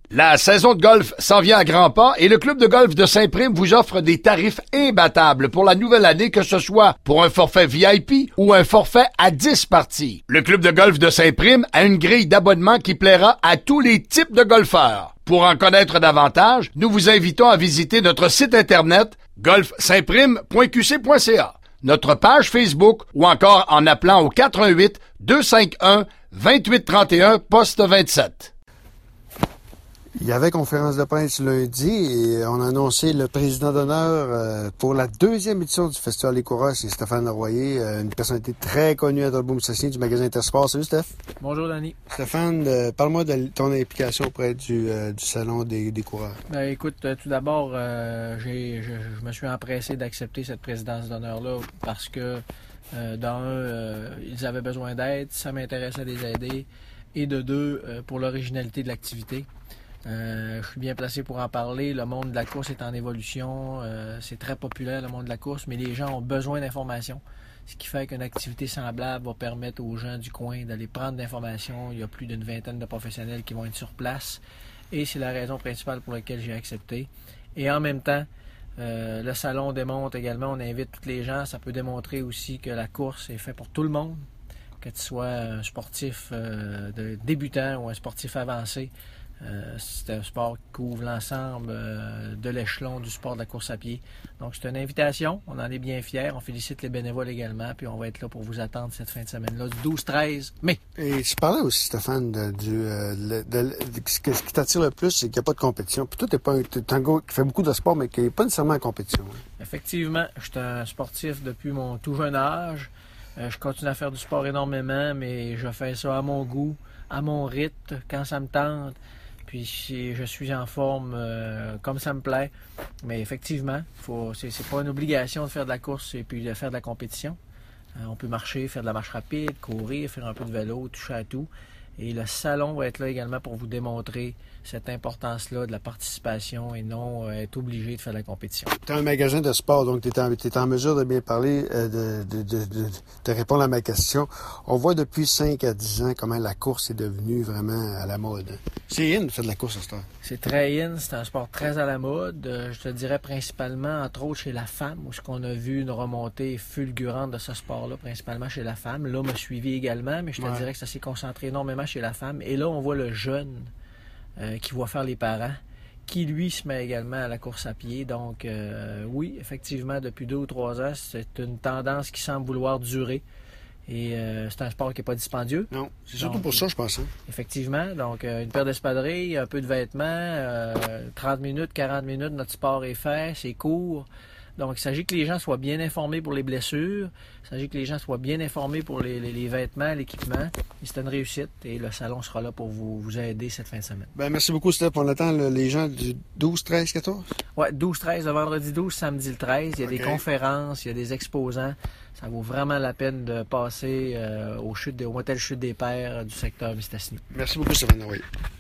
La saison de golf s'en vient à grands pas et le club de golf de Saint-Prime vous offre des tarifs imbattables pour la nouvelle année, que ce soit pour un forfait VIP ou un forfait à 10 parties. Le club de golf de Saint-Prime a une grille d'abonnement qui plaira à tous les types de golfeurs. Pour en connaître davantage, nous vous invitons à visiter notre site internet golfsaintprime.qc.ca, notre page Facebook ou encore en appelant au 418 251 2831 poste 27. Il y avait conférence de presse lundi et on a annoncé le président d'honneur pour la deuxième édition du Festival des coureurs, c'est Stéphane Royer, une personnalité très connue à Talbot-Moussassier du magasin Intersport. Salut Steph. Bonjour Danny. Stéphane, parle-moi de ton implication auprès du Salon des coureurs. Ben, écoute, tout d'abord, je me suis empressé d'accepter cette présidence d'honneur-là parce que, ils avaient besoin d'aide, ça m'intéressait de les aider, et de deux, pour l'originalité de l'activité. Je suis bien placé pour en parler. Le monde de la course est en évolution. C'est très populaire, le monde de la course, mais les gens ont besoin d'informations. Ce qui fait qu'une activité semblable va permettre aux gens du coin d'aller prendre d'informations. Il y a plus d'une vingtaine de professionnels qui vont être sur place. Et c'est la raison principale pour laquelle j'ai accepté. Et en même temps, le salon démontre également, on invite tous les gens. Ça peut démontrer aussi que la course est faite pour tout le monde. Que tu sois un sportif de débutant ou un sportif avancé. C'est un sport qui couvre l'ensemble de l'échelon du sport de la course à pied. Donc, c'est une invitation. On en est bien fiers. On félicite les bénévoles également. Puis, on va être là pour vous attendre cette fin de semaine-là, du 12-13 mai. Et je parlais aussi, Stéphane, ce qui t'attire le plus, c'est qu'il n'y a pas de compétition. Puis toi, t'es un gars qui fait beaucoup de sport, mais qui n'est pas nécessairement en compétition. Hein. Effectivement, je suis un sportif depuis mon tout jeune âge. Je continue à faire du sport énormément, mais je fais ça à mon goût, à mon rythme, quand ça me tente. Puis je suis en forme comme ça me plaît. Mais effectivement, c'est pas une obligation de faire de la course et puis de faire de la compétition. On peut marcher, faire de la marche rapide, courir, faire un peu de vélo, toucher à tout. Et le salon va être là également pour vous démontrer cette importance-là de la participation et non être obligé de faire de la compétition. Tu as un magasin de sport, donc tu es en mesure de bien parler, de répondre à ma question. On voit depuis 5 à 10 ans comment la course est devenue vraiment à la mode. C'est in de faire de la course à ce temps. C'est très in, c'est un sport très à la mode. Je te dirais principalement, entre autres, chez la femme, où on a vu une remontée fulgurante de ce sport-là, principalement chez la femme. Là, m'a suivi également, mais je te dirais que ça s'est concentré énormément chez la femme. Et là, on voit le jeune qui voit faire les parents, qui lui se met également à la course à pied. Donc oui, effectivement, depuis 2 ou 3 ans, c'est une tendance qui semble vouloir durer. Et c'est un sport qui n'est pas dispendieux. Non, c'est surtout pour ça, je pense. Hein? Effectivement. Donc, une paire d'espadrilles, un peu de vêtements, 30 minutes, 40 minutes, notre sport est fait, c'est court. Donc, il s'agit que les gens soient bien informés pour les blessures. Il s'agit que les gens soient bien informés pour les vêtements, l'équipement. Et c'est une réussite. Et le salon sera là pour vous aider cette fin de semaine. Ben, merci beaucoup, Steph. On attend les gens du 12, 13, 14? Oui, 12, 13, le vendredi 12, samedi le 13. Il y a des conférences, il y a des exposants. Ça vaut vraiment la peine de passer au motel Chute des Pères du secteur Mistassini. Merci beaucoup, Stéphane. Oui.